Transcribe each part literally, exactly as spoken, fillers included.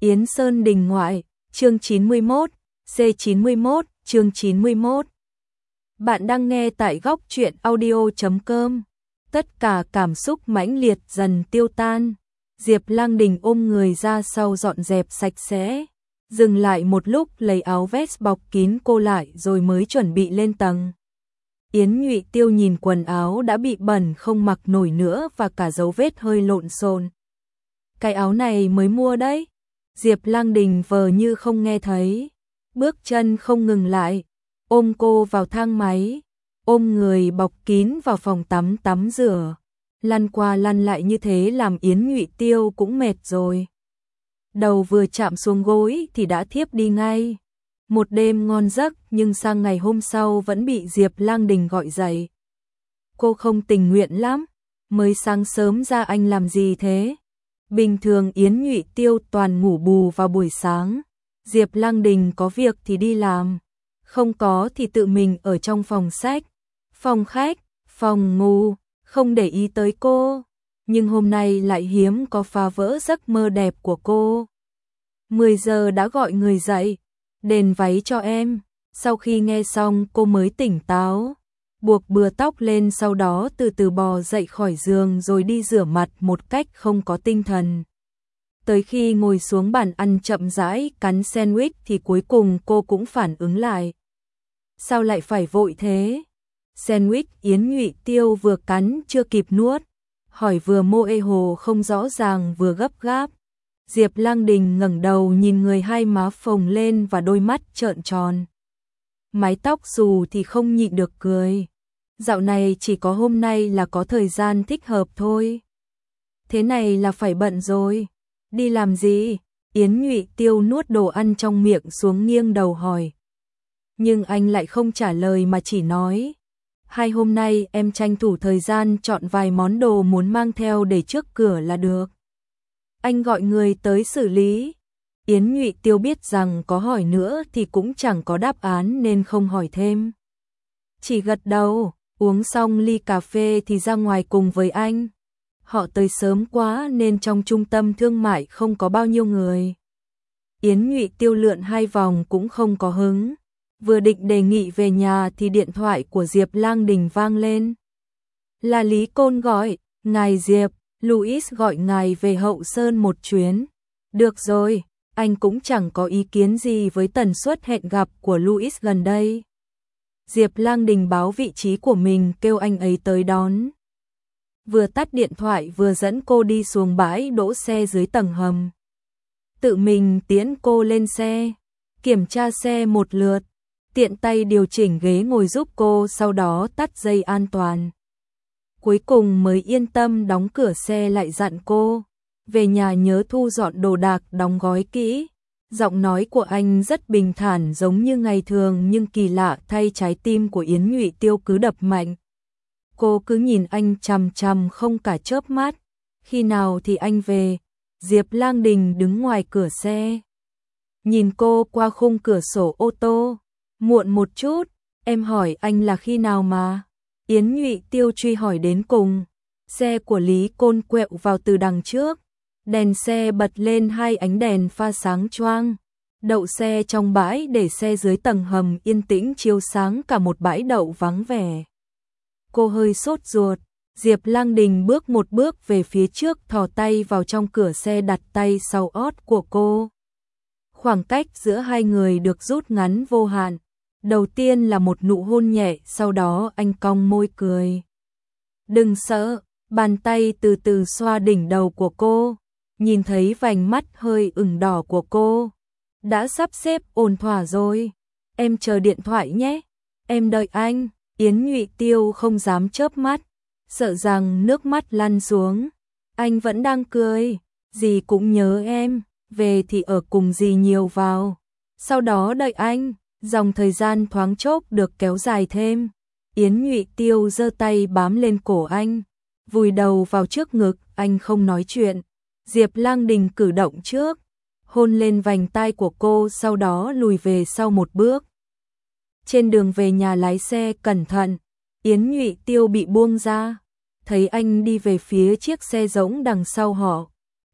Yến Sơn Đình ngoại, chương chín mươi mốt, C chín mươi mốt, chương chín mươi mốt. Bạn đang nghe tại góc truyện audio chấm com. Tất cả cảm xúc mãnh liệt dần tiêu tan. Diệp Lang Đình ôm người ra sau dọn dẹp sạch sẽ, dừng lại một lúc lấy áo vest bọc kín cô lại rồi mới chuẩn bị lên tầng. Yến Nhụy Tiêu nhìn quần áo đã bị bẩn không mặc nổi nữa và cả dấu vết hơi lộn xộn. Cái áo này mới mua đấy. Diệp Lang Đình vờ như không nghe thấy, bước chân không ngừng lại, ôm cô vào thang máy, ôm người bọc kín vào phòng tắm tắm rửa, lăn qua lăn lại như thế làm Yến Nhụy Tiêu cũng mệt rồi. Đầu vừa chạm xuống gối thì đã thiếp đi ngay. Một đêm ngon giấc nhưng sang ngày hôm sau vẫn bị Diệp Lang Đình gọi dậy. Cô không tình nguyện lắm, mới sáng sớm ra anh làm gì thế? Bình thường Yến Nhụy Tiêu toàn ngủ bù vào buổi sáng, Diệp Lang Đình có việc thì đi làm, không có thì tự mình ở trong phòng sách, phòng khách, phòng ngủ, không để ý tới cô. Nhưng hôm nay lại hiếm có phá vỡ giấc mơ đẹp của cô. mười giờ đã gọi người dậy, đền váy cho em. Sau khi nghe xong cô mới tỉnh táo, buộc bừa tóc lên sau đó từ từ bò dậy khỏi giường rồi đi rửa mặt một cách không có tinh thần. Tới khi ngồi xuống bàn ăn chậm rãi cắn sandwich thì cuối cùng cô cũng phản ứng lại. Sao lại phải vội thế? Sandwich Yến Nhụy Tiêu vừa cắn chưa kịp nuốt, hỏi vừa mô ê hồ không rõ ràng vừa gấp gáp. Diệp Lang Đình ngẩng đầu nhìn người hai má phồng lên và đôi mắt trợn tròn. Mái tóc xù thì không nhịn được cười. Dạo này chỉ có hôm nay là có thời gian thích hợp thôi. Thế này là phải bận rồi. Đi làm gì? Yến Nhụy Tiêu nuốt đồ ăn trong miệng xuống nghiêng đầu hỏi. Nhưng anh lại không trả lời mà chỉ nói. Hai hôm nay em tranh thủ thời gian chọn vài món đồ muốn mang theo để trước cửa là được. Anh gọi người tới xử lý. Yến Nhụy Tiêu biết rằng có hỏi nữa thì cũng chẳng có đáp án nên không hỏi thêm. Chỉ gật đầu, uống xong ly cà phê thì ra ngoài cùng với anh. Họ tới sớm quá nên trong trung tâm thương mại không có bao nhiêu người. Yến Nhụy Tiêu lượn hai vòng cũng không có hứng. Vừa định đề nghị về nhà thì điện thoại của Diệp Lang Đình vang lên. Là Lý Côn gọi, ngài Diệp, Louis gọi ngài về Hậu Sơn một chuyến. Được rồi, anh cũng chẳng có ý kiến gì với tần suất hẹn gặp của Louis gần đây. Diệp Lang Đình báo vị trí của mình kêu anh ấy tới đón. Vừa tắt điện thoại vừa dẫn cô đi xuống bãi đỗ xe dưới tầng hầm. Tự mình tiễn cô lên xe, kiểm tra xe một lượt, tiện tay điều chỉnh ghế ngồi giúp cô sau đó tắt dây an toàn. Cuối cùng mới yên tâm đóng cửa xe lại dặn cô. Về nhà nhớ thu dọn đồ đạc đóng gói kỹ. Giọng nói của anh rất bình thản giống như ngày thường nhưng kỳ lạ thay trái tim của Yến Nhụy Tiêu cứ đập mạnh. Cô cứ nhìn anh chằm chằm không cả chớp mắt. Khi nào thì anh về? Diệp Lang Đình đứng ngoài cửa xe, nhìn cô qua khung cửa sổ ô tô. Muộn một chút, em hỏi anh là khi nào mà? Yến Nhụy Tiêu truy hỏi đến cùng. Xe của Lý Côn quẹo vào từ đằng trước. Đèn xe bật lên hai ánh đèn pha sáng choang. Đậu xe trong bãi để xe dưới tầng hầm yên tĩnh chiếu sáng cả một bãi đậu vắng vẻ. Cô hơi sốt ruột. Diệp Lang Đình bước một bước về phía trước thò tay vào trong cửa xe đặt tay sau ót của cô. Khoảng cách giữa hai người được rút ngắn vô hạn. Đầu tiên là một nụ hôn nhẹ, sau đó anh cong môi cười. Đừng sợ, bàn tay từ từ xoa đỉnh đầu của cô, nhìn thấy vành mắt hơi ửng đỏ của cô. Đã sắp xếp ổn thỏa rồi, em chờ điện thoại nhé, em đợi anh. Yến Nhụy Tiêu không dám chớp mắt, sợ rằng nước mắt lăn xuống. Anh vẫn đang cười, dì cũng nhớ em, về thì ở cùng dì nhiều vào. Sau đó đợi anh. Dòng thời gian thoáng chốc được kéo dài thêm. Yến Nhụy Tiêu giơ tay bám lên cổ anh, vùi đầu vào trước ngực, anh không nói chuyện. Diệp Lang Đình cử động trước, hôn lên vành tai của cô sau đó lùi về sau một bước. Trên đường về nhà lái xe cẩn thận, Yến Nhụy Tiêu bị buông ra, thấy anh đi về phía chiếc xe rỗng đằng sau họ.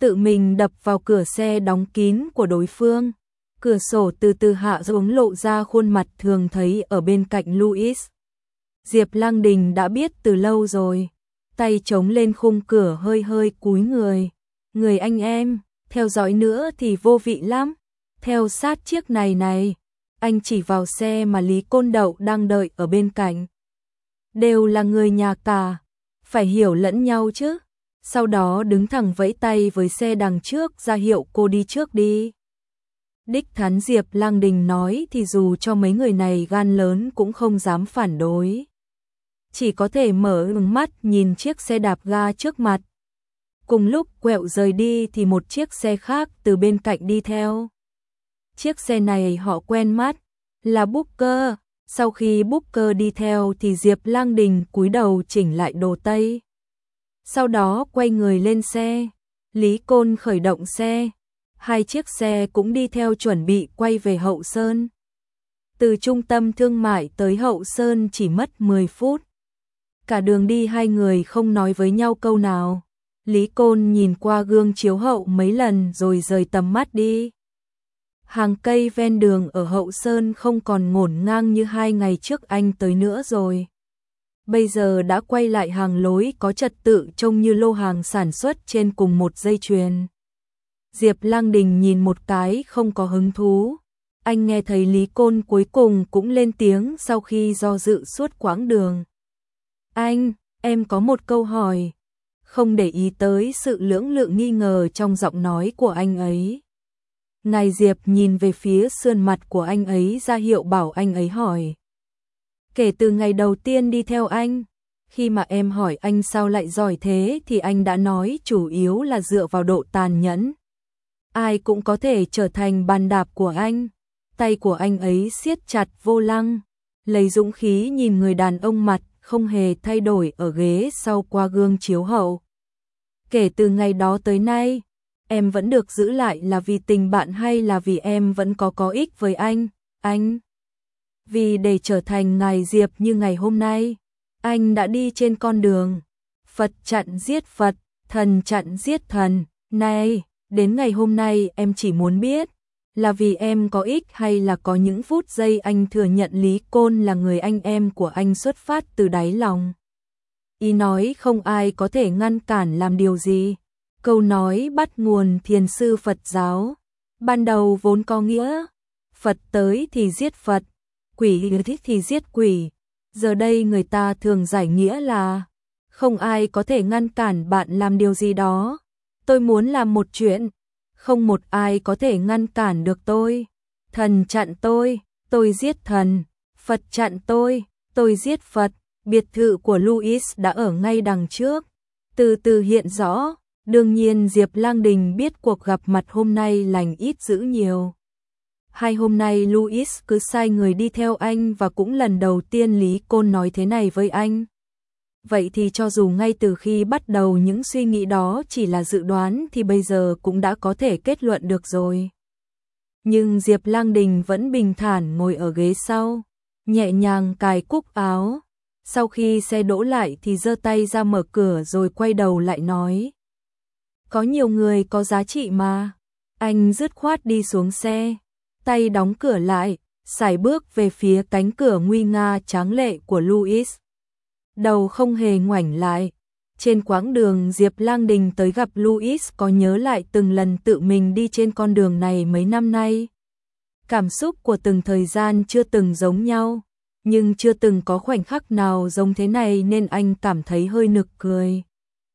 tự mình đập vào cửa xe đóng kín của đối phương. Cửa sổ từ từ hạ xuống lộ ra khuôn mặt thường thấy ở bên cạnh Louis. Diệp Lang Đình đã biết từ lâu rồi, tay chống lên khung cửa hơi hơi cúi người. Người anh em, theo dõi nữa thì vô vị lắm, theo sát chiếc này này. Anh chỉ vào xe mà Lý Côn Đậu đang đợi ở bên cạnh. Đều là người nhà cả, phải hiểu lẫn nhau chứ. Sau đó đứng thẳng vẫy tay với xe đằng trước ra hiệu cô đi trước đi. Đích Thán Diệp Lang Đình nói thì dù cho mấy người này gan lớn cũng không dám phản đối. Chỉ có thể mở mắt nhìn chiếc xe đạp ga trước mặt. Cùng lúc quẹo rời đi thì một chiếc xe khác từ bên cạnh đi theo. Chiếc xe này họ quen mắt, là Booker. Sau khi Booker đi theo thì Diệp Lang Đình cúi đầu chỉnh lại đồ tây. Sau đó quay người lên xe, Lý Côn khởi động xe. Hai chiếc xe cũng đi theo chuẩn bị quay về Hậu Sơn. Từ trung tâm thương mại tới Hậu Sơn chỉ mất mười phút. Cả đường đi hai người không nói với nhau câu nào. Lý Côn nhìn qua gương chiếu hậu mấy lần rồi rời tầm mắt đi. Hàng cây ven đường ở Hậu Sơn không còn ngổn ngang như hai ngày trước anh tới nữa rồi. Bây giờ đã quay lại hàng lối có trật tự trông như lô hàng sản xuất trên cùng một dây chuyền. Diệp Lang Đình nhìn một cái không có hứng thú. Anh nghe thấy Lý Côn cuối cùng cũng lên tiếng sau khi do dự suốt quãng đường. Anh, em có một câu hỏi. Không để ý tới sự lưỡng lự nghi ngờ trong giọng nói của anh ấy. Ngài Diệp nhìn về phía sườn mặt của anh ấy ra hiệu bảo anh ấy hỏi. Kể từ ngày đầu tiên đi theo anh, khi mà em hỏi anh sao lại giỏi thế thì anh đã nói chủ yếu là dựa vào độ tàn nhẫn. Ai cũng có thể trở thành bàn đạp của anh. Tay của anh ấy siết chặt vô lăng, lấy dũng khí nhìn người đàn ông mặt không hề thay đổi ở ghế sau qua gương chiếu hậu. Kể từ ngày đó tới nay, em vẫn được giữ lại là vì tình bạn hay là vì em vẫn có có ích với anh, anh? Vì để trở thành ngài Diệp như ngày hôm nay, anh đã đi trên con đường Phật chặn giết Phật, thần chặn giết thần. Này, đến ngày hôm nay em chỉ muốn biết, là vì em có ích hay là có những phút giây anh thừa nhận Lý Côn là người anh em của anh xuất phát từ đáy lòng. Ý nói không ai có thể ngăn cản làm điều gì. Câu nói bắt nguồn thiền sư Phật giáo. Ban đầu vốn có nghĩa, Phật tới thì giết Phật, quỷ thích thì giết quỷ. Giờ đây người ta thường giải nghĩa là, không ai có thể ngăn cản bạn làm điều gì đó. Tôi muốn làm một chuyện, không một ai có thể ngăn cản được tôi. Thần chặn tôi, tôi giết thần. Phật chặn tôi, tôi giết Phật. Biệt thự của Louis đã ở ngay đằng trước, từ từ hiện rõ. Đương nhiên Diệp Lang Đình biết cuộc gặp mặt hôm nay lành ít dữ nhiều. Hai hôm nay Louis cứ sai người đi theo anh và cũng lần đầu tiên Lý Côn nói thế này với anh. Vậy thì cho dù ngay từ khi bắt đầu những suy nghĩ đó chỉ là dự đoán thì bây giờ cũng đã có thể kết luận được rồi. Nhưng Diệp Lang Đình vẫn bình thản ngồi ở ghế sau, nhẹ nhàng cài cúc áo. Sau khi xe đỗ lại thì giơ tay ra mở cửa rồi quay đầu lại nói. Có nhiều người có giá trị mà. Anh dứt khoát đi xuống xe, tay đóng cửa lại, sải bước về phía cánh cửa nguy nga tráng lệ của Louis. Đầu không hề ngoảnh lại. Trên quãng đường Diệp Lang Đình tới gặp Louis có nhớ lại từng lần tự mình đi trên con đường này mấy năm nay. Cảm xúc của từng thời gian chưa từng giống nhau, nhưng chưa từng có khoảnh khắc nào giống thế này nên anh cảm thấy hơi nực cười.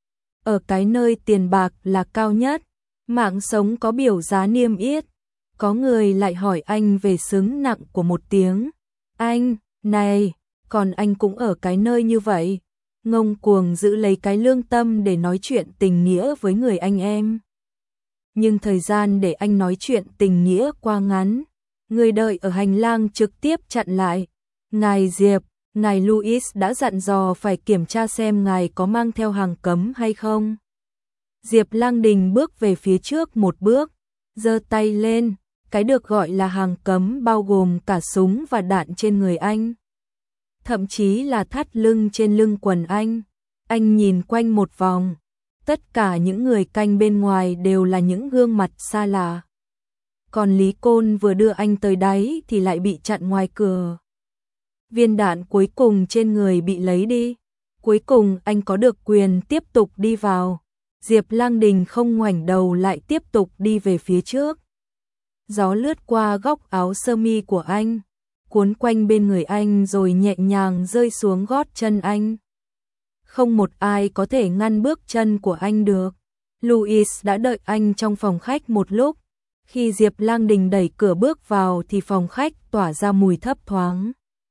Ở cái nơi tiền bạc là cao nhất, mạng sống có biểu giá niêm yết, có người lại hỏi anh về xứng nặng của một tiếng. Anh, này, còn anh cũng ở cái nơi như vậy, ngông cuồng giữ lấy cái lương tâm để nói chuyện tình nghĩa với người anh em. Nhưng thời gian để anh nói chuyện tình nghĩa qua ngắn, người đợi ở hành lang trực tiếp chặn lại. Ngài Diệp, ngài Louis đã dặn dò phải kiểm tra xem ngài có mang theo hàng cấm hay không. Diệp Lang Đình bước về phía trước một bước, giơ tay lên, cái được gọi là hàng cấm bao gồm cả súng và đạn trên người anh. Thậm chí là thắt lưng trên lưng quần anh. Anh nhìn quanh một vòng, Tất cả những người canh bên ngoài đều là những gương mặt xa lạ. Còn Lý Côn vừa đưa anh tới đáy thì lại bị chặn ngoài cửa. Viên đạn cuối cùng trên người bị lấy đi. Cuối cùng anh có được quyền tiếp tục đi vào. Diệp Lang Đình không ngoảnh đầu lại tiếp tục đi về phía trước. Gió lướt qua góc áo sơ mi của anh, cuốn quanh bên người anh rồi nhẹ nhàng rơi xuống gót chân anh. Không một ai có thể ngăn bước chân của anh được. Louis đã đợi anh trong phòng khách một lúc. Khi Diệp Lang Đình đẩy cửa bước vào thì phòng khách tỏa ra mùi thấp thoáng.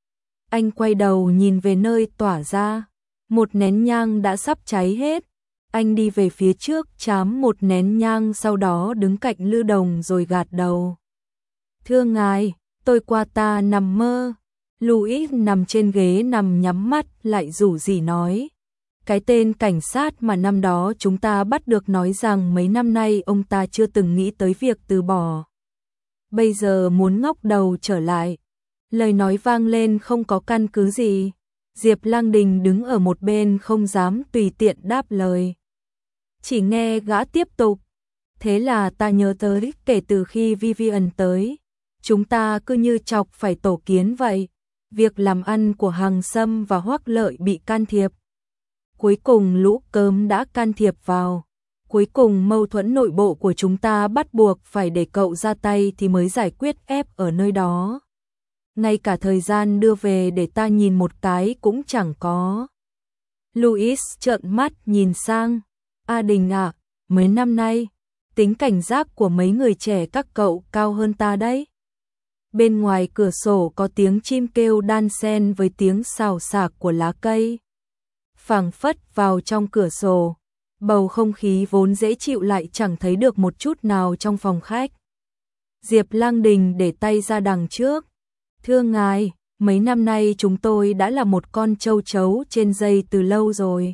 Anh quay đầu nhìn về nơi tỏa ra. Một nén nhang đã sắp cháy hết. Anh đi về phía trước chám một nén nhang, sau đó đứng cạnh Lư Đồng rồi gạt đầu. Thưa ngài, tôi qua ta nằm mơ. Louis nằm trên ghế nằm nhắm mắt lại rủ rỉ nói. Cái tên cảnh sát mà năm đó chúng ta bắt được nói rằng mấy năm nay ông ta chưa từng nghĩ tới việc từ bỏ. Bây giờ muốn ngóc đầu trở lại. Lời nói vang lên không có căn cứ gì. Diệp Lang Đình đứng ở một bên không dám tùy tiện đáp lời. Chỉ nghe gã tiếp tục. Thế là ta nhớ tới kể từ khi Vivian tới. Chúng ta cứ như chọc phải tổ kiến vậy. Việc làm ăn của Hằng Sâm và Hoắc Lợi bị can thiệp. Cuối cùng lũ cớm đã can thiệp vào. Cuối cùng mâu thuẫn nội bộ của chúng ta bắt buộc phải để cậu ra tay thì mới giải quyết ép ở nơi đó. Ngay cả thời gian đưa về để ta nhìn một cái cũng chẳng có. Louis trợn mắt nhìn sang. A Đình ạ, à, mấy năm nay, tính cảnh giác của mấy người trẻ các cậu cao hơn ta đấy. Bên ngoài cửa sổ có tiếng chim kêu đan xen với tiếng xào xạc của lá cây. Phảng phất vào trong cửa sổ, bầu không khí vốn dễ chịu lại chẳng thấy được một chút nào trong phòng khách. Diệp Lang Đình để tay ra đằng trước. Thưa ngài, mấy năm nay chúng tôi đã là một con châu chấu trên dây từ lâu rồi.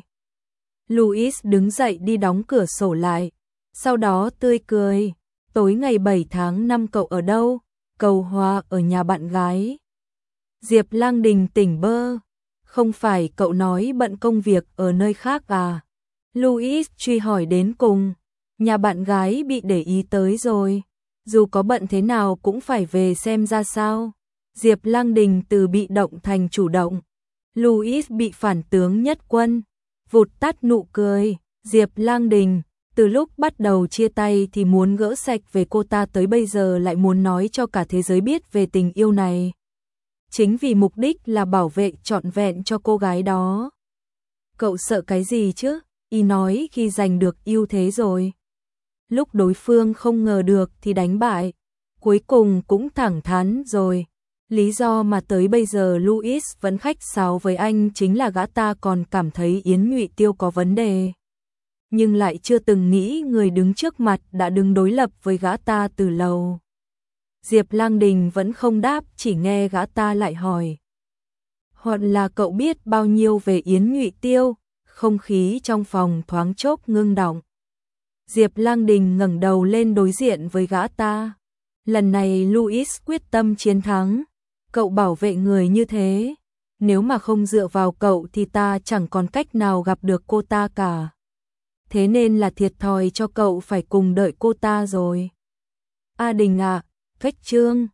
Louis đứng dậy đi đóng cửa sổ lại, sau đó tươi cười. Tối ngày bảy tháng năm cậu ở đâu? Cầu Hòa, ở nhà bạn gái. Diệp Lang Đình tỉnh bơ. Không phải cậu nói bận công việc ở nơi khác à? Louis truy hỏi đến cùng. Nhà bạn gái bị để ý tới rồi. Dù có bận thế nào cũng phải về xem ra sao. Diệp Lang Đình từ bị động thành chủ động. Louis bị phản tướng nhất quân. Vụt tắt nụ cười. Diệp Lang Đình, từ lúc bắt đầu chia tay thì muốn gỡ sạch về cô ta tới bây giờ lại muốn nói cho cả thế giới biết về tình yêu này. Chính vì mục đích là bảo vệ trọn vẹn cho cô gái đó. Cậu sợ cái gì chứ? Y nói khi giành được ưu thế rồi. Lúc đối phương không ngờ được thì đánh bại. Cuối cùng cũng thẳng thắn rồi. Lý do mà tới bây giờ Louis vẫn khách sáo với anh chính là gã ta còn cảm thấy Yến Nhụy Tiêu có vấn đề. Nhưng lại chưa từng nghĩ người đứng trước mặt đã đứng đối lập với gã ta từ lâu. Diệp Lang Đình vẫn không đáp, chỉ nghe gã ta lại hỏi. Hoặc là cậu biết bao nhiêu về Yến Nhụy Tiêu? Không khí trong phòng thoáng chốc ngưng đọng. Diệp Lang Đình ngẩng đầu lên đối diện với gã ta. Lần này Louis quyết tâm chiến thắng. Cậu bảo vệ người như thế. Nếu mà không dựa vào cậu thì ta chẳng còn cách nào gặp được cô ta cả. Thế nên là thiệt thòi cho cậu phải cùng đợi cô ta rồi. A Đình ạ, à, Cách Trương,